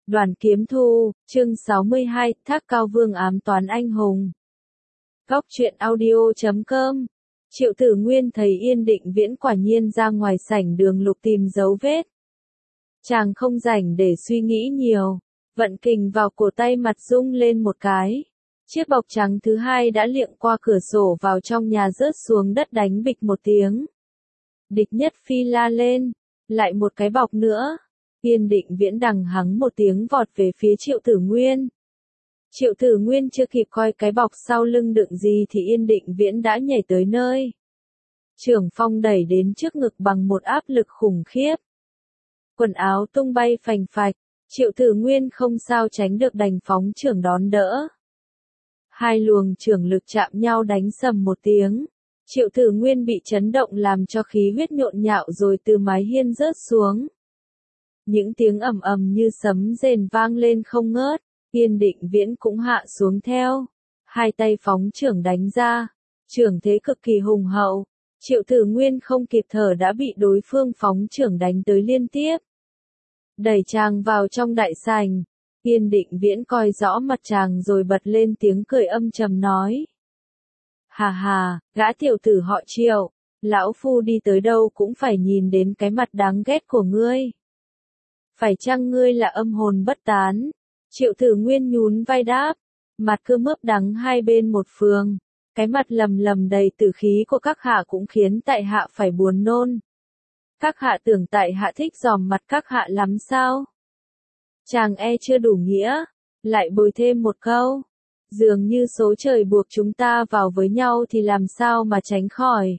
Đoàn Kiếm Thu, chương 62, Thác Cao Vương ám toán anh hùng. Góc truyện audio.com. Triệu Tử Nguyên thấy Yên Định Viễn quả nhiên ra ngoài sảnh đường lục tìm dấu vết. Chàng không rảnh để suy nghĩ nhiều, vận kình vào cổ tay mặt rung lên một cái. Chiếc bọc trắng thứ hai đã liệng qua cửa sổ vào trong nhà rớt xuống đất đánh bịch một tiếng. Địch Nhất Phi la lên, lại một cái bọc nữa. Yên Định Viễn đằng hắng một tiếng vọt về phía Triệu Tử Nguyên. Triệu Tử Nguyên chưa kịp coi cái bọc sau lưng đựng gì thì Yên Định Viễn đã nhảy tới nơi. Trưởng phong đẩy đến trước ngực bằng một áp lực khủng khiếp. Quần áo tung bay phành phạch, Triệu Tử Nguyên không sao tránh được đành phóng trưởng đón đỡ. Hai luồng trưởng lực chạm nhau đánh sầm một tiếng. Triệu Tử Nguyên bị chấn động làm cho khí huyết nhộn nhạo rồi từ mái hiên rớt xuống. Những tiếng ầm ầm như sấm rền vang lên không ngớt, Yên Định Viễn cũng hạ xuống theo. Hai tay phóng trưởng đánh ra, trưởng thế cực kỳ hùng hậu. Triệu Tử Nguyên không kịp thở đã bị đối phương phóng trưởng đánh tới liên tiếp. Đẩy chàng vào trong đại sảnh, Yên Định Viễn coi rõ mặt chàng rồi bật lên tiếng cười âm trầm nói. Hà hà, gã tiểu tử họ Triệu, lão phu đi tới đâu cũng phải nhìn đến cái mặt đáng ghét của ngươi. Phải chăng ngươi là âm hồn bất tán? Triệu Tử Nguyên nhún vai đáp, mặt cứ mướp đắng hai bên một phường, cái mặt lầm lầm đầy tử khí của các hạ cũng khiến tại hạ phải buồn nôn. Các hạ tưởng tại hạ thích giòm mặt các hạ lắm sao? Chàng chưa đủ nghĩa, lại bồi thêm một câu, dường như số trời buộc chúng ta vào với nhau thì làm sao mà tránh khỏi.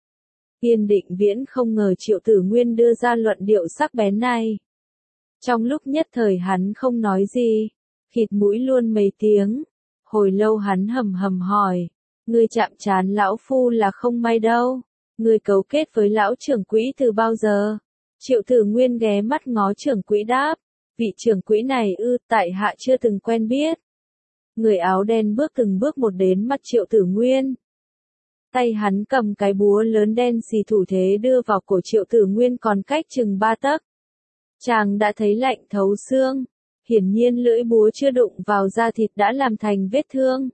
Yên Định Viễn không ngờ Triệu Tử Nguyên đưa ra luận điệu sắc bén này. Trong lúc nhất thời hắn không nói gì, khịt mũi luôn mấy tiếng. Hồi lâu hắn hầm hầm hỏi, ngươi chạm trán lão phu là không may đâu, ngươi cấu kết với lão trưởng quỹ từ bao giờ? Triệu Tử Nguyên ghé mắt ngó trưởng quỹ đáp, vị trưởng quỹ này tại hạ chưa từng quen biết. Người áo đen bước từng bước một đến mặt Triệu Tử Nguyên. Tay hắn cầm cái búa lớn đen xì thủ thế đưa vào cổ Triệu Tử Nguyên còn cách chừng 3 tấc. Chàng đã thấy lạnh thấu xương, hiển nhiên lưỡi búa chưa đụng vào da thịt đã làm thành vết thương.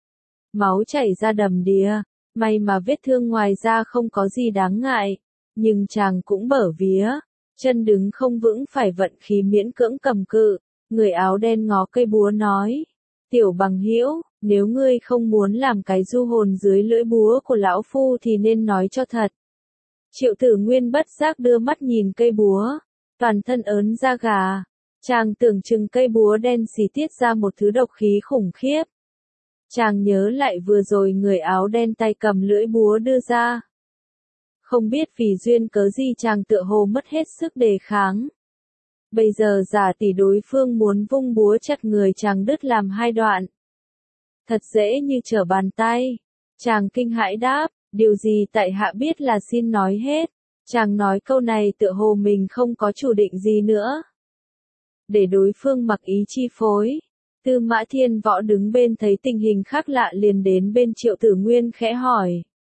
Máu chảy ra đầm đìa, may mà vết thương ngoài da không có gì đáng ngại, nhưng chàng cũng bở vía, chân đứng không vững phải vận khí miễn cưỡng cầm cự. Người áo đen ngó cây búa nói, tiểu bằng hữu, nếu ngươi không muốn làm cái du hồn dưới lưỡi búa của lão phu thì nên nói cho thật. Triệu Tử Nguyên bất giác đưa mắt nhìn cây búa. Toàn thân ớn da gà, chàng tưởng chừng cây búa đen xì tiết ra một thứ độc khí khủng khiếp. Chàng nhớ lại vừa rồi người áo đen tay cầm lưỡi búa đưa ra. Không biết vì duyên cớ gì chàng tựa hồ mất hết sức đề kháng. Bây giờ giả tỷ đối phương muốn vung búa chặt người chàng đứt làm hai đoạn. Thật dễ như trở bàn tay. Chàng kinh hãi đáp, điều gì tại hạ biết là xin nói hết. Chàng nói câu này tựa hồ mình không có chủ định gì nữa. Để đối phương mặc ý chi phối, Tư Mã Thiên Võ đứng bên thấy tình hình khác lạ liền đến bên Triệu Tử Nguyên khẽ hỏi.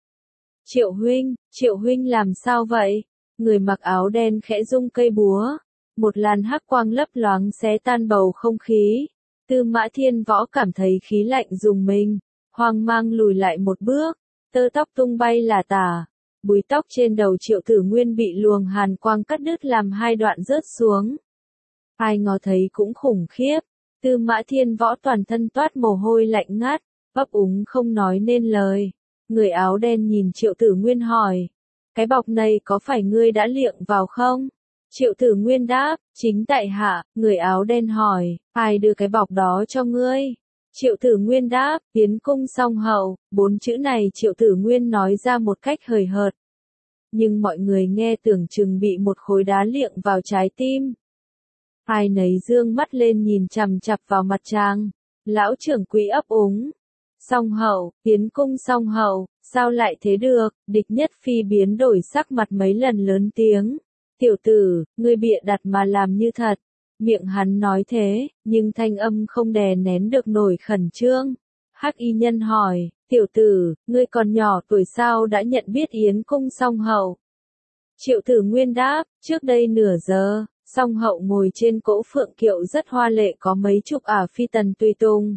Triệu huynh làm sao vậy? Người mặc áo đen khẽ rung cây búa, một làn hắc quang lấp loáng xé tan bầu không khí. Tư Mã Thiên Võ cảm thấy khí lạnh rùng mình, hoang mang lùi lại một bước, tơ tóc tung bay là tả. Búi tóc trên đầu Triệu Tử Nguyên bị luồng hàn quang cắt đứt làm hai đoạn rớt xuống. Ai ngó thấy cũng khủng khiếp, Tư Mã Thiên Võ toàn thân toát mồ hôi lạnh ngắt, ấp úng không nói nên lời. Người áo đen nhìn Triệu Tử Nguyên hỏi, cái bọc này có phải ngươi đã liệng vào không? Triệu Tử Nguyên đáp, chính tại hạ. Người áo đen hỏi, ai đưa cái bọc đó cho ngươi? Triệu Tử Nguyên đáp, Tiến cung song hậu. 4 chữ này Triệu Tử Nguyên nói ra một cách hời hợt. Nhưng mọi người nghe tưởng chừng bị một khối đá liệng vào trái tim. Ai nấy dương mắt lên nhìn chằm chặp vào mặt chàng. Lão trưởng quỹ ấp úng. Song hậu, Tiến cung song hậu, sao lại thế được? Địch Nhất Phi biến đổi sắc mặt mấy lần lớn tiếng. Tiểu tử, ngươi bịa đặt mà làm như thật. Miệng hắn nói thế, nhưng thanh âm không đè nén được nổi khẩn trương. Hắc y nhân hỏi, tiểu tử, ngươi còn nhỏ tuổi sao đã nhận biết Yến cung song hậu? Triệu Tử Nguyên đáp, trước đây nửa giờ, Song hậu ngồi trên cỗ phượng kiệu rất hoa lệ có mấy chục ả phi tần tùy tùng.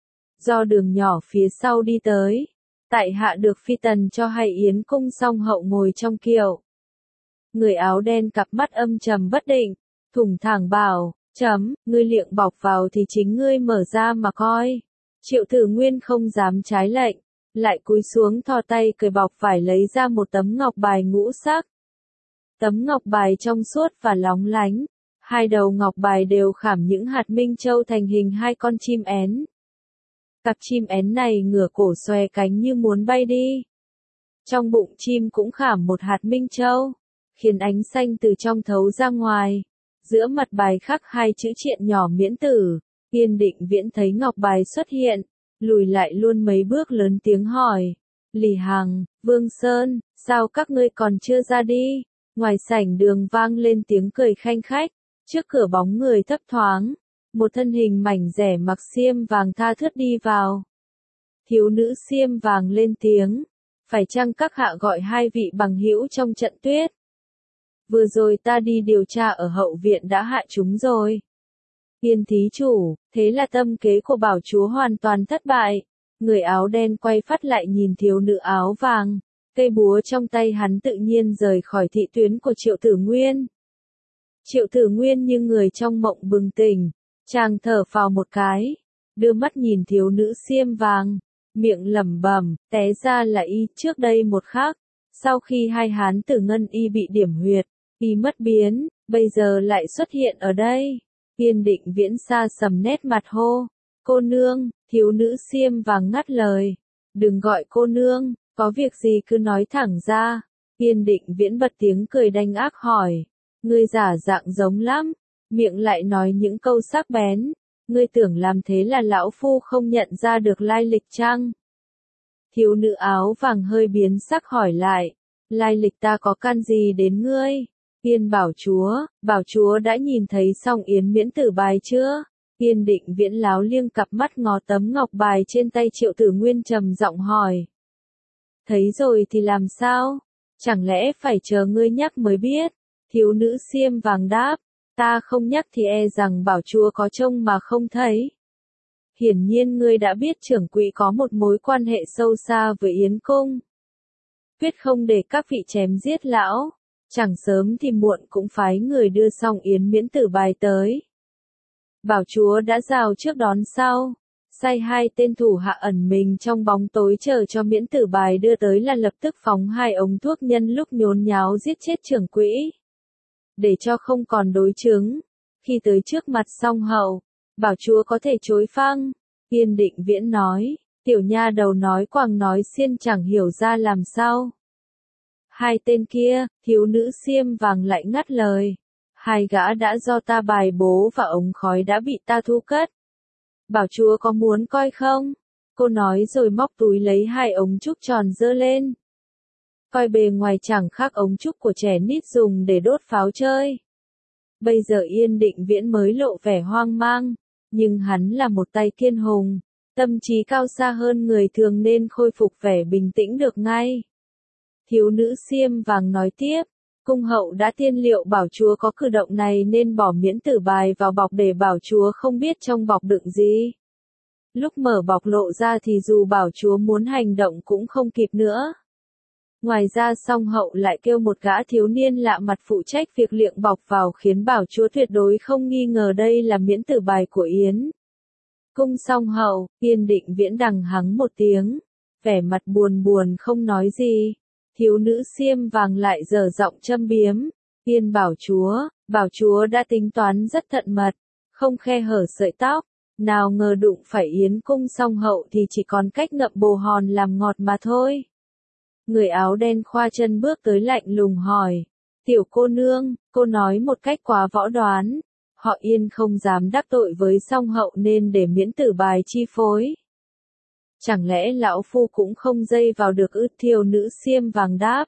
Do đường nhỏ phía sau đi tới, tại hạ được phi tần cho hay yến cung song hậu ngồi trong kiệu. Người áo đen cặp mắt âm trầm bất định, thủng thẳng bảo, ngươi liệng bọc vào thì chính ngươi mở ra mà coi. Triệu Tử Nguyên không dám trái lệnh, lại cúi xuống thò tay cởi bọc vải lấy ra một tấm ngọc bài ngũ sắc. Tấm ngọc bài trong suốt và lóng lánh, hai đầu ngọc bài đều khảm những hạt minh châu thành hình hai con chim én. Cặp chim én này ngửa cổ xòe cánh như muốn bay đi. Trong bụng chim cũng khảm một hạt minh châu, khiến ánh xanh từ trong thấu ra ngoài. Giữa mặt bài khắc hai chữ triện nhỏ miễn tử. Yên Định Viễn thấy ngọc bài xuất hiện, lùi lại luôn mấy bước lớn tiếng hỏi. Lý Hằng, Vương Sơn, sao các ngươi còn chưa ra đi? Ngoài sảnh đường vang lên tiếng cười khanh khách, trước cửa bóng người thấp thoáng. Một thân hình mảnh rẻ mặc xiêm vàng tha thướt đi vào. Thiếu nữ xiêm vàng lên tiếng, phải chăng các hạ gọi hai vị bằng hữu trong trận tuyết? Vừa rồi ta đi điều tra ở hậu viện đã hạ chúng rồi. Yên thí chủ, thế là tâm kế của bảo chúa hoàn toàn thất bại. Người áo đen quay phát lại nhìn thiếu nữ áo vàng, cây búa trong tay hắn tự nhiên rời khỏi thị tuyến của Triệu Tử Nguyên. Triệu Tử Nguyên như người trong mộng bừng tỉnh, chàng thở phào một cái, đưa mắt nhìn thiếu nữ xiêm vàng, miệng lẩm bẩm, té ra là y trước đây một khắc, sau khi hai hán tử ngân y bị điểm huyệt, y mất biến, bây giờ lại xuất hiện ở đây. Yên Định Viễn xa sầm nét mặt hô, cô nương, thiếu nữ xiêm vàng ngắt lời, đừng gọi cô nương, có việc gì cứ nói thẳng ra. Yên Định Viễn bật tiếng cười đanh ác hỏi, ngươi giả dạng giống lắm, miệng lại nói những câu sắc bén, ngươi tưởng làm thế là lão phu không nhận ra được lai lịch chăng? Thiếu nữ áo vàng hơi biến sắc hỏi lại, lai lịch ta có can gì đến ngươi? Yên bảo chúa đã nhìn thấy xong yến miễn tử bài chưa? Yên Định Viễn láo liêng cặp mắt ngó tấm ngọc bài trên tay Triệu Tử Nguyên trầm giọng hỏi. Thấy rồi thì làm sao? Chẳng lẽ phải chờ ngươi nhắc mới biết? Thiếu nữ xiêm vàng đáp, ta không nhắc thì e rằng bảo chúa có trông mà không thấy. Hiển nhiên ngươi đã biết trưởng quỹ có một mối quan hệ sâu xa với Yến Cung. Quyết không để các vị chém giết lão, chẳng sớm thì muộn cũng phái người đưa xong yến miễn tử bài tới. Bảo chúa đã rào trước đón sau, sai hai tên thủ hạ ẩn mình trong bóng tối chờ cho miễn tử bài đưa tới là lập tức phóng hai ống thuốc nhân lúc nhốn nháo giết chết trưởng quỹ. Để cho không còn đối chứng, khi tới trước mặt song hậu, bảo chúa có thể chối phăng. Yên Định Viễn nói, tiểu nha đầu nói quàng nói xiên chẳng hiểu ra làm sao. Hai tên kia, thiếu nữ xiêm vàng lại ngắt lời. Hai gã đã do ta bài bố và ống khói đã bị ta thu cất. Bảo chúa có muốn coi không? Cô nói rồi móc túi lấy hai ống trúc tròn giơ lên. Coi bề ngoài chẳng khác ống trúc của trẻ nít dùng để đốt pháo chơi. Bây giờ Yên Định Viễn mới lộ vẻ hoang mang, nhưng hắn là một tay kiên hùng, tâm trí cao xa hơn người thường nên khôi phục vẻ bình tĩnh được ngay. Thiếu nữ xiêm vàng nói tiếp, cung hậu đã tiên liệu bảo chúa có cử động này nên bỏ miễn tử bài vào bọc để bảo chúa không biết trong bọc đựng gì. Lúc mở bọc lộ ra thì dù bảo chúa muốn hành động cũng không kịp nữa. Ngoài ra song hậu lại kêu một gã thiếu niên lạ mặt phụ trách việc liệng bọc vào khiến bảo chúa tuyệt đối không nghi ngờ đây là miễn tử bài của Yến. Cung song hậu, Yên Định Viễn đằng hắng một tiếng, vẻ mặt buồn buồn không nói gì. Thiếu nữ xiêm vàng lại dở giọng châm biếm, Yên bảo chúa đã tính toán rất thận mật, không khe hở sợi tóc, nào ngờ đụng phải Yến Cung song hậu thì chỉ còn cách ngậm bồ hòn làm ngọt mà thôi. Người áo đen khoa chân bước tới lạnh lùng hỏi, tiểu cô nương, cô nói một cách quá võ đoán, họ Yên không dám đắc tội với song hậu nên để miễn tử bài chi phối. Chẳng lẽ lão phu cũng không dây vào được ư? Thiếu nữ xiêm vàng đáp.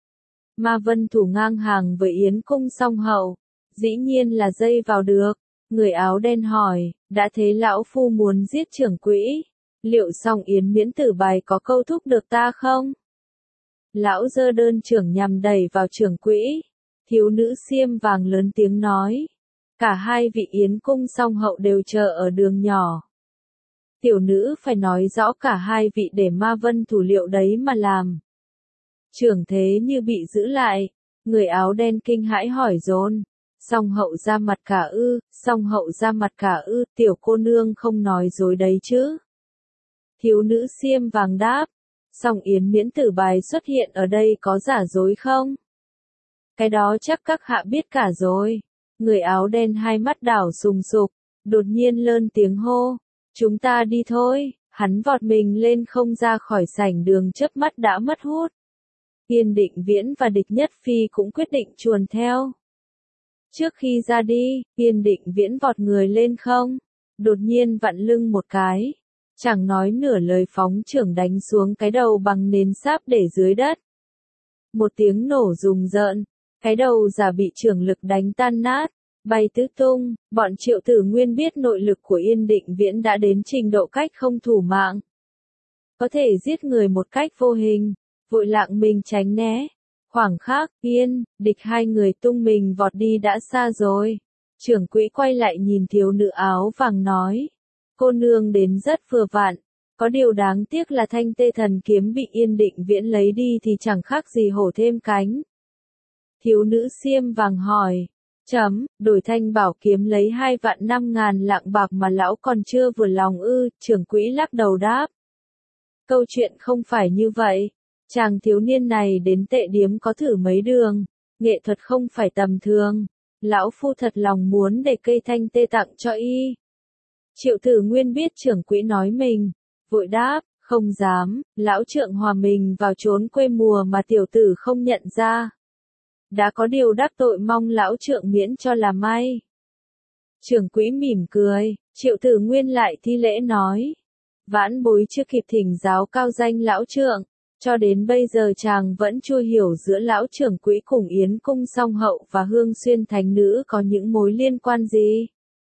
Ma Vân thủ ngang hàng với Yến Cung song hậu, dĩ nhiên là dây vào được. Người áo đen hỏi, đã thế lão phu muốn giết trưởng quỹ, liệu song Yến miễn tử bài có câu thúc được ta không? Lão giơ đơn trưởng nhằm đẩy vào trưởng quỹ. Thiếu nữ xiêm vàng lớn tiếng nói, Cả hai vị Yến cung song hậu đều chờ ở đường nhỏ. Tiểu nữ phải nói rõ cả hai vị để Ma Vân thủ liệu đấy mà làm. Trưởng thế như bị giữ lại, người áo đen kinh hãi hỏi dồn. Song hậu ra mặt cả ư, song hậu ra mặt cả ư, tiểu cô nương không nói dối đấy chứ. Thiếu nữ xiêm vàng đáp, song Yến miễn tử bài xuất hiện ở đây có giả dối không? Cái đó chắc các hạ biết cả rồi. Người áo đen hai mắt đảo sùng sục, đột nhiên lớn tiếng hô, chúng ta đi thôi, hắn vọt mình lên không ra khỏi sảnh đường chớp mắt đã mất hút. Yên Định Viễn và Địch Nhất Phi cũng quyết định chuồn theo. Trước khi ra đi, Yên Định Viễn vọt người lên không, đột nhiên vặn lưng một cái, chẳng nói nửa lời phóng chưởng đánh xuống cái đầu bằng nến sáp để dưới đất. Một tiếng nổ rùng rợn, cái đầu giả bị chưởng lực đánh tan nát, bay tứ tung, bọn Triệu Tử Nguyên biết nội lực của Yên Định Viễn đã đến trình độ cách không thủ mạng. Có thể giết người một cách vô hình, vội lạng mình tránh né. Khoảng khắc, Yên, Địch hai người tung mình vọt đi đã xa rồi. Trưởng quỹ quay lại nhìn thiếu nữ áo vàng nói. Cô nương đến rất vừa vặn. Có điều đáng tiếc là thanh tê thần kiếm bị Yên Định Viễn lấy đi thì chẳng khác gì hổ thêm cánh. Thiếu nữ xiêm vàng hỏi. Đổi thanh bảo kiếm lấy 2.500.000 lạng bạc mà lão còn chưa vừa lòng ư, trưởng quỹ lắc đầu đáp. Câu chuyện không phải như vậy. Chàng thiếu niên này đến tệ điếm có thử mấy đường, nghệ thuật không phải tầm thường. Lão phu thật lòng muốn để cây thanh tê tặng cho y. Triệu Tử Nguyên biết trưởng quỹ nói mình, vội đáp, không dám, lão trượng hòa mình vào trốn quê mùa mà tiểu tử không nhận ra. Đã có điều đắc tội mong lão trượng miễn cho là may. Trưởng quỹ mỉm cười, Triệu Tử Nguyên lại thi lễ nói. Vãn bối chưa kịp thỉnh giáo cao danh lão trượng, cho đến bây giờ chàng vẫn chưa hiểu giữa lão trưởng quỹ cùng Yến cung song hậu và Hương Xuyên thánh nữ có những mối liên quan gì.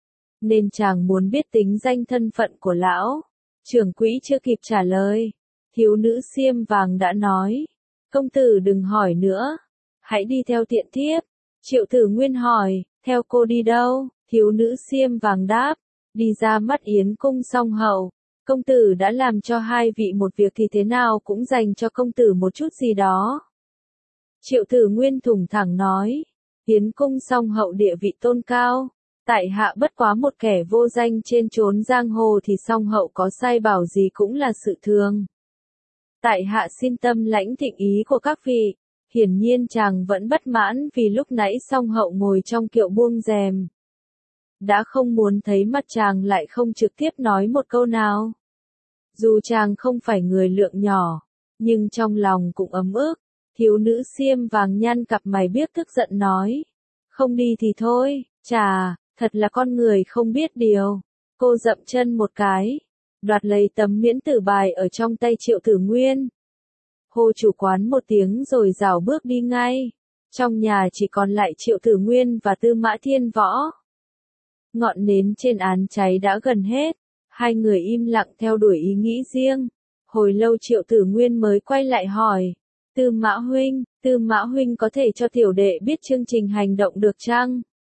Nên chàng muốn biết tính danh thân phận của lão. Trưởng quỹ chưa kịp trả lời. Thiếu nữ xiêm vàng đã nói. Công tử đừng hỏi nữa. Hãy đi theo tiện thiếp. Triệu Tử Nguyên hỏi, theo cô đi đâu? Thiếu nữ xiêm vàng đáp, đi ra mắt Yến cung song hậu. Công tử đã làm cho hai vị một việc thì thế nào cũng dành cho công tử một chút gì đó. Triệu Tử Nguyên thủng thẳng nói, Yến cung song hậu địa vị tôn cao, tại hạ bất quá một kẻ vô danh trên chốn giang hồ thì song hậu có sai bảo gì cũng là sự thường. Tại hạ xin tâm lãnh thịnh ý của các vị. Hiển nhiên chàng vẫn bất mãn vì lúc nãy song hậu ngồi trong kiệu buông rèm. Đã không muốn thấy mặt chàng lại không trực tiếp nói một câu nào. Dù chàng không phải người lượng nhỏ, nhưng trong lòng cũng ấm ức. Thiếu nữ xiêm vàng nhăn cặp mày biếc tức giận nói. Không đi thì thôi, chà, thật là con người không biết điều. Cô dậm chân một cái, đoạt lấy tấm miễn tử bài ở trong tay Triệu Tử Nguyên. Hô chủ quán một tiếng rồi rảo bước đi ngay. Trong nhà chỉ còn lại Triệu Tử Nguyên và Tư Mã Thiên Võ. Ngọn nến trên án cháy đã gần hết. Hai người im lặng theo đuổi ý nghĩ riêng. Hồi lâu Triệu Tử Nguyên mới quay lại hỏi. Tư Mã huynh có thể cho tiểu đệ biết chương trình hành động được chăng?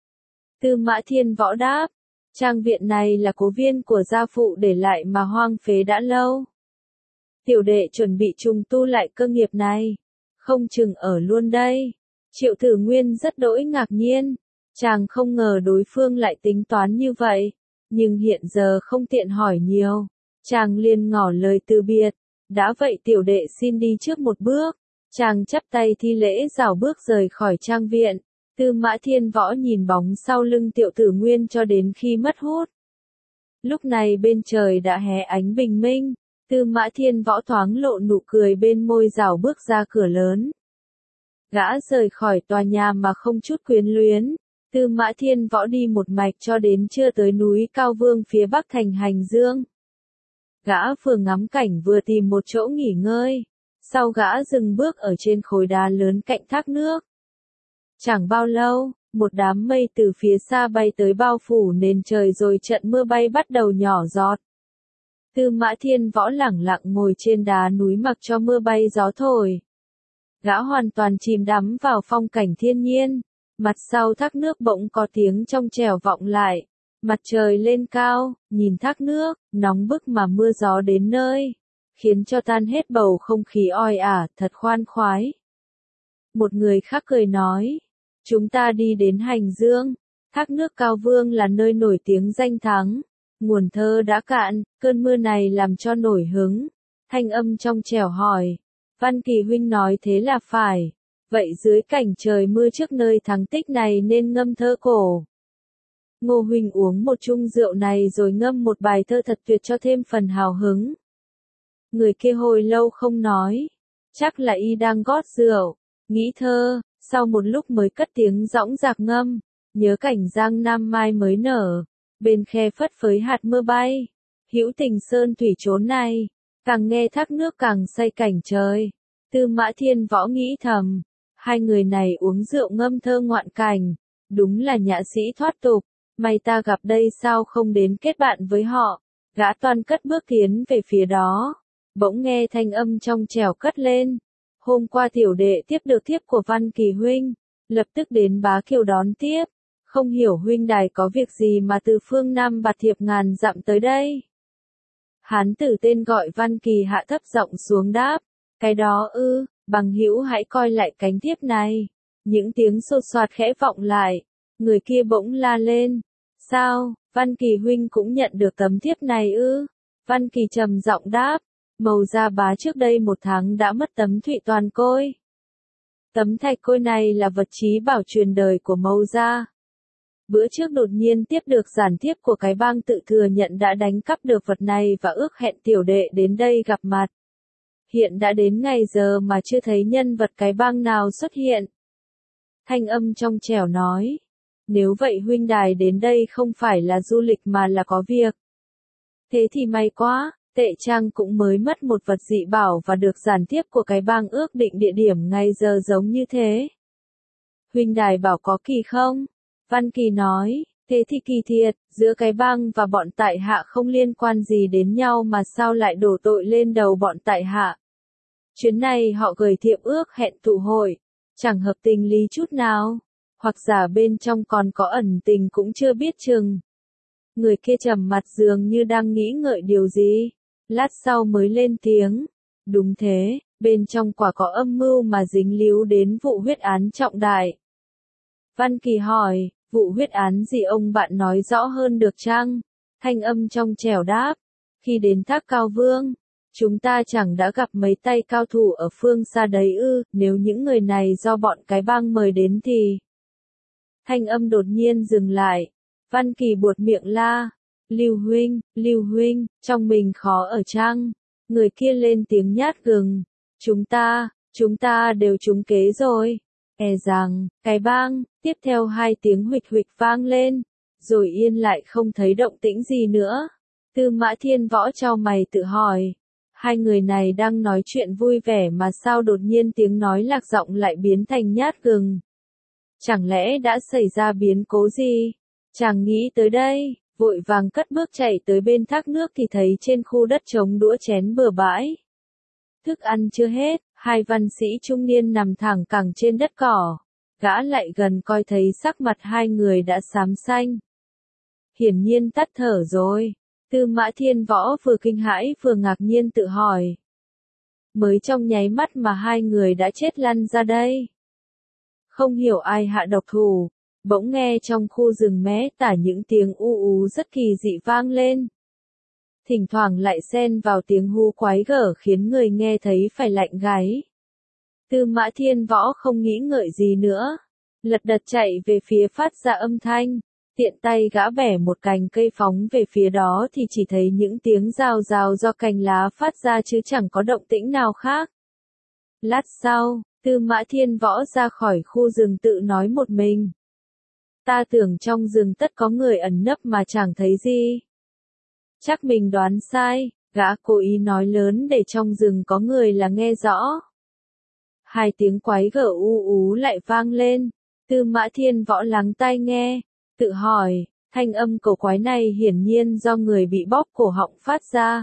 Tư Mã Thiên Võ đáp. Trang viện này là cố viên của gia phụ để lại mà hoang phế đã lâu. Tiểu đệ chuẩn bị trùng tu lại cơ nghiệp này. Không chừng ở luôn đây. Triệu Tử Nguyên rất đỗi ngạc nhiên. Chàng không ngờ đối phương lại tính toán như vậy. Nhưng hiện giờ không tiện hỏi nhiều. Chàng liền ngỏ lời từ biệt. Đã vậy tiểu đệ xin đi trước một bước. Chàng chắp tay thi lễ rảo bước rời khỏi trang viện. Tư Mã Thiên Võ nhìn bóng sau lưng Triệu Tử Nguyên cho đến khi mất hút. Lúc này bên trời đã hé ánh bình minh. Tư Mã Thiên Võ thoáng lộ nụ cười bên môi rảo bước ra cửa lớn. Gã rời khỏi tòa nhà mà không chút quyến luyến. Tư Mã Thiên Võ đi một mạch cho đến chưa tới núi Cao Vương phía bắc thành Hành Dương. Gã vừa ngắm cảnh vừa tìm một chỗ nghỉ ngơi. Sau gã dừng bước ở trên khối đá lớn cạnh thác nước. Chẳng bao lâu, một đám mây từ phía xa bay tới bao phủ nền trời rồi trận mưa bay bắt đầu nhỏ giọt. Tư Mã Thiên Võ lẳng lặng ngồi trên đá núi mặc cho mưa bay gió thổi. Gã hoàn toàn chìm đắm vào phong cảnh thiên nhiên. Mặt sau thác nước bỗng có tiếng trong trẻo vọng lại. Mặt trời lên cao, nhìn thác nước, nóng bức mà mưa gió đến nơi, khiến cho tan hết bầu không khí oi ả, thật khoan khoái. Một người khác cười nói, chúng ta đi đến Hành Dương, thác nước Cao Vương là nơi nổi tiếng danh thắng, nguồn thơ đã cạn, cơn mưa này làm cho nổi hứng. Thanh âm trong trẻo hỏi, Văn Kỳ huynh nói thế là phải, vậy dưới cảnh trời mưa trước nơi thắng tích này nên ngâm thơ cổ. Ngô huynh uống một chung rượu này rồi ngâm một bài thơ thật tuyệt cho thêm phần hào hứng. Người kia hồi lâu không nói, chắc là y đang gót rượu, nghĩ thơ, sau một lúc mới cất tiếng dõng dạc ngâm, nhớ cảnh giang nam mai mới nở, bên khe phất phới hạt mưa bay, hữu tình sơn thủy chốn này, càng nghe thác nước càng say cảnh trời. Tư Mã Thiên Võ nghĩ thầm, hai người này uống rượu ngâm thơ ngoạn cảnh, đúng là nhã sĩ thoát tục, may ta gặp đây sao không đến kết bạn với họ. Gã toan cất bước tiến về phía đó, bỗng nghe thanh âm trong trẻo cất lên. Hôm qua tiểu đệ tiếp được thiếp của Văn Kỳ huynh, lập tức đến Bá Kiều đón tiếp, không hiểu huynh đài có việc gì mà từ phương Nam bạt thiệp ngàn dặm tới đây. Hán tử tên gọi Văn Kỳ hạ thấp giọng xuống đáp, cái đó ư, bằng hữu hãy coi lại cánh thiếp này. Những tiếng xô xoạt khẽ vọng lại, người kia bỗng la lên, sao, Văn Kỳ huynh cũng nhận được tấm thiếp này ư? Văn Kỳ trầm giọng đáp, Mầu Gia Bá trước đây 1 tháng đã mất tấm thụy toàn côi. Tấm thạch côi này là vật chí bảo truyền đời của Mầu Gia. Bữa trước đột nhiên tiếp được giản thiếp của cái bang tự thừa nhận đã đánh cắp được vật này và ước hẹn tiểu đệ đến đây gặp mặt. Hiện đã đến ngày giờ mà chưa thấy nhân vật cái bang nào xuất hiện. Thanh âm trong trẻo nói, nếu vậy huynh đài đến đây không phải là du lịch mà là có việc. Thế thì may quá, Tệ Trang cũng mới mất một vật dị bảo và được giản thiếp của cái bang ước định địa điểm ngày giờ giống như thế. Huynh đài bảo có kỳ không? Văn Kỳ nói, thế thì kỳ thiệt, giữa cái bang và bọn tại hạ không liên quan gì đến nhau mà sao lại đổ tội lên đầu bọn tại hạ. Chuyến này họ gửi thiệp ước hẹn tụ hội, chẳng hợp tình lý chút nào, hoặc giả bên trong còn có ẩn tình cũng chưa biết chừng. Người kia trầm mặt dường như đang nghĩ ngợi điều gì, lát sau mới lên tiếng, đúng thế, bên trong quả có âm mưu mà dính líu đến vụ huyết án trọng đại. Văn Kỳ hỏi, vụ huyết án gì ông bạn nói rõ hơn được chăng? Thanh âm trong trẻo đáp, khi đến thác Cao Vương, chúng ta chẳng đã gặp mấy tay cao thủ ở phương xa đấy ư, nếu những người này do bọn cái bang mời đến thì... Thanh âm đột nhiên dừng lại, Văn Kỳ buột miệng la, Lưu huynh, trong mình khó ở chăng? Người kia lên tiếng nhát gừng, chúng ta đều trúng kế rồi. E rằng, cái bang, tiếp theo 2 tiếng huỵch huỵch vang lên, rồi yên lại không thấy động tĩnh gì nữa. Tư Mã Thiên Võ chau mày tự hỏi, hai người này đang nói chuyện vui vẻ mà sao đột nhiên tiếng nói lạc giọng lại biến thành nhát gừng. Chẳng lẽ đã xảy ra biến cố gì? Chàng nghĩ tới đây, vội vàng cất bước chạy tới bên thác nước thì thấy trên khu đất trống đũa chén bừa bãi. Thức ăn chưa hết, 2 văn sĩ trung niên nằm thẳng cẳng trên đất cỏ. Gã lại gần coi thấy sắc mặt hai người đã xám xanh. Hiển nhiên tắt thở rồi. Tư Mã Thiên Võ vừa kinh hãi vừa ngạc nhiên tự hỏi. Mới trong nháy mắt mà hai người đã chết lăn ra đây. Không hiểu ai hạ độc thủ, bỗng nghe trong khu rừng mé tả những tiếng u ú rất kỳ dị vang lên. Thỉnh thoảng lại xen vào tiếng hú quái gở khiến người nghe thấy phải lạnh gáy. Tư Mã Thiên Võ không nghĩ ngợi gì nữa, lật đật chạy về phía phát ra âm thanh, tiện tay gã bẻ một cành cây phóng về phía đó thì chỉ thấy những tiếng rào rào do cành lá phát ra chứ chẳng có động tĩnh nào khác. Lát sau, Tư Mã Thiên Võ ra khỏi khu rừng tự nói một mình. Ta tưởng trong rừng tất có người ẩn nấp mà chẳng thấy gì. Chắc mình đoán sai, gã cố ý nói lớn để trong rừng có người là nghe rõ. 2 tiếng quái gở u ú lại vang lên, Tư Mã Thiên Võ lắng tai nghe, tự hỏi, thanh âm cổ quái này hiển nhiên do người bị bóp cổ họng phát ra.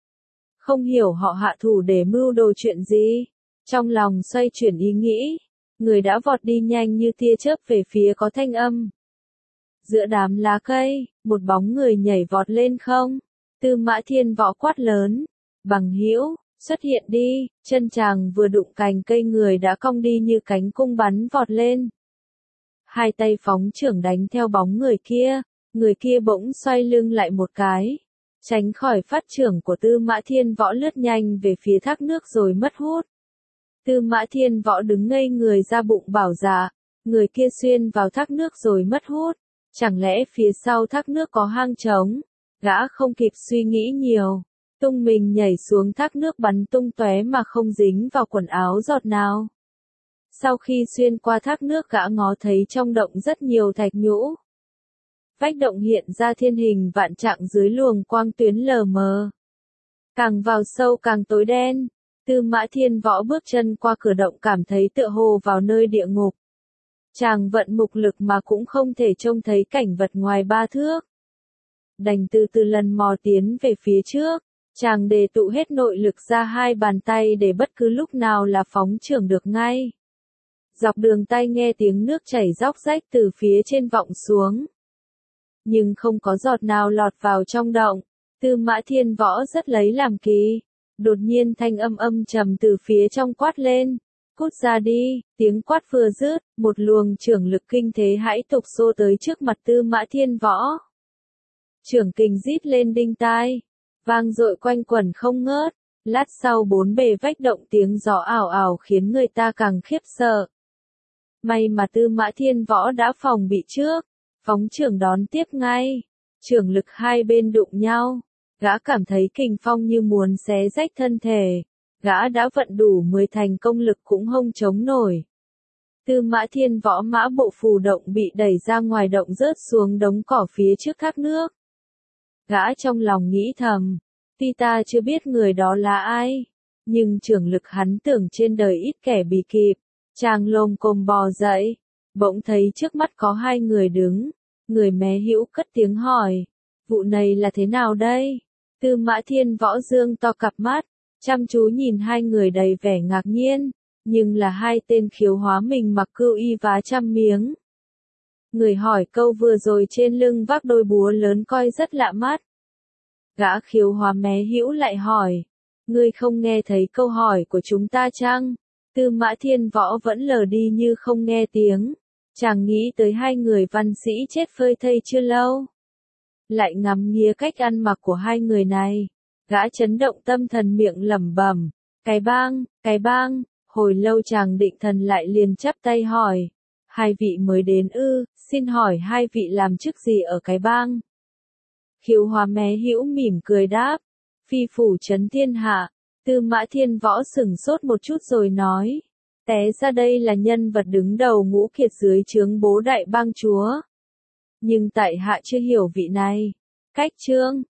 Không hiểu họ hạ thủ để mưu đồ chuyện gì, trong lòng xoay chuyển ý nghĩ, người đã vọt đi nhanh như tia chớp về phía có thanh âm. Giữa đám lá cây, một bóng người nhảy vọt lên không. Tư Mã Thiên Võ quát lớn, Bằng Hữu, xuất hiện đi, chân chàng vừa đụng cành cây người đã cong đi như cánh cung bắn vọt lên. Hai tay phóng chưởng đánh theo bóng người kia bỗng xoay lưng lại một cái, tránh khỏi phát chưởng của Tư Mã Thiên Võ lướt nhanh về phía thác nước rồi mất hút. Tư Mã Thiên Võ đứng ngây người ra bụng bảo dạ, người kia xuyên vào thác nước rồi mất hút, chẳng lẽ phía sau thác nước có hang trống, gã không kịp suy nghĩ nhiều. Tung mình nhảy xuống thác nước bắn tung tóe mà không dính vào quần áo giọt nào. Sau khi xuyên qua thác nước gã ngó thấy trong động rất nhiều thạch nhũ. Vách động hiện ra thiên hình vạn trạng dưới luồng quang tuyến lờ mờ. Càng vào sâu càng tối đen, Tư Mã Thiên Võ bước chân qua cửa động cảm thấy tựa hồ vào nơi địa ngục. Chàng vận mục lực mà cũng không thể trông thấy cảnh vật ngoài 3 thước. Đành từ từ lần mò tiến về phía trước. Chàng đề tụ hết nội lực ra hai bàn tay để bất cứ lúc nào là phóng chưởng được ngay. Dọc đường tay nghe tiếng nước chảy róc rách từ phía trên vọng xuống. Nhưng không có giọt nào lọt vào trong động. Tư Mã Thiên Võ rất lấy làm kỳ. Đột nhiên thanh âm trầm từ phía trong quát lên. Cút ra đi, tiếng quát vừa dứt, một luồng chưởng lực kinh thế hãi tục xô tới trước mặt Tư Mã Thiên Võ. Chưởng kình rít lên đinh tai. Vang dội quanh quẩn không ngớt, lát sau bốn bề vách động tiếng gió ảo ảo khiến người ta càng khiếp sợ. May mà Tư Mã Thiên Võ đã phòng bị trước, phóng chưởng đón tiếp ngay, chưởng lực hai bên đụng nhau, gã cảm thấy kình phong như muốn xé rách thân thể, gã đã vận đủ 10 thành công lực cũng không chống nổi. Tư Mã Thiên Võ mã bộ phù động bị đẩy ra ngoài động rớt xuống đống cỏ phía trước thác nước. Gã trong lòng nghĩ thầm, tuy ta chưa biết người đó là ai, nhưng chưởng lực hắn tưởng trên đời ít kẻ bị kịp. Chàng lồm cồm bò dậy, bỗng thấy trước mắt có hai người đứng, người Mé Hữu cất tiếng hỏi, vụ này là thế nào đây? Tư Mã Thiên Võ dương to cặp mắt, chăm chú nhìn hai người đầy vẻ ngạc nhiên, nhưng là hai tên khiếu hóa mình mặc cưu y vá trăm miếng. Người hỏi câu vừa rồi trên lưng vác đôi búa lớn coi rất lạ mắt. Gã khiếu hóa Mé Hữu lại hỏi, ngươi không nghe thấy câu hỏi của chúng ta chăng? Tư Mã Thiên Võ vẫn lờ đi như không nghe tiếng, chàng nghĩ tới hai người văn sĩ chết phơi thây chưa lâu. Lại ngắm nghía cách ăn mặc của hai người này, gã chấn động tâm thần miệng lẩm bẩm, cái bang, hồi lâu chàng định thần lại liền chắp tay hỏi, hai vị mới đến ư, xin hỏi hai vị làm chức gì ở cái bang? Khiếu hóa Mé Hữu mỉm cười đáp, phi phủ trấn thiên hạ. Tư Mã Thiên Võ sửng sốt một chút rồi nói, té ra đây là nhân vật đứng đầu ngũ kiệt dưới trướng bố đại bang chúa. Nhưng tại hạ chưa hiểu vị này. Cách chương